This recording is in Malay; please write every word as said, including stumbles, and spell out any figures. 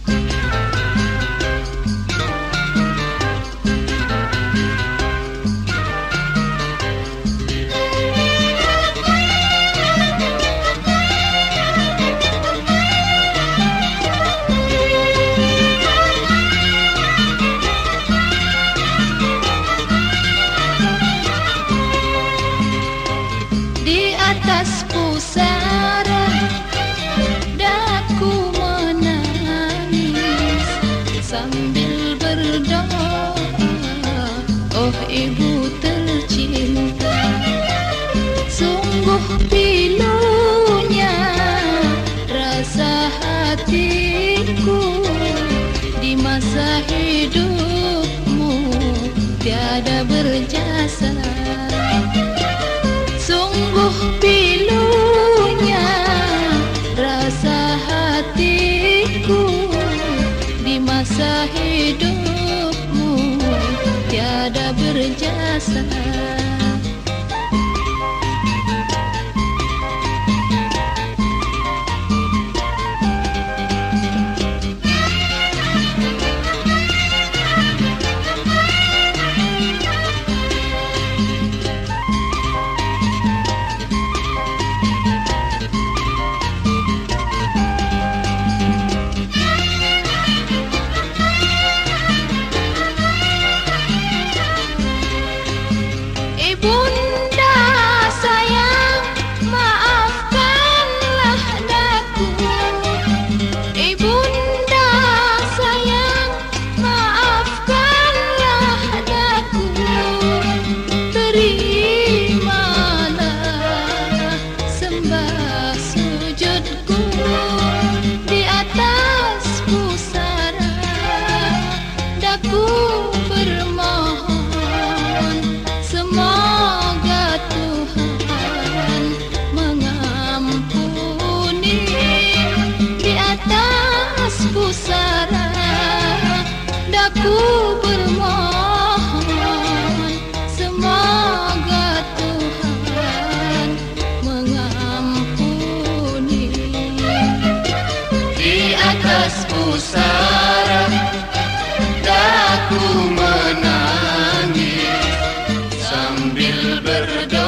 Di atas pusara daku menangis sambil berdoa, oh ibu tercinta, sungguh pilunya rasa hatiku di masa hidupmu tiada berjasa. Sungguh pilunya rasa hatiku di masa hidupmu tiada berjasa. Bunda sayang, maafkanlah daku. Ibunda sayang, maafkanlah daku. Terimalah sembah sujudku di atas pusara daku bermohon. Semoga Tuhan mengampuni di atas pusara daku bermohon. Semoga Tuhan mengampuni di atas pusara daku menangis sambil berdoa.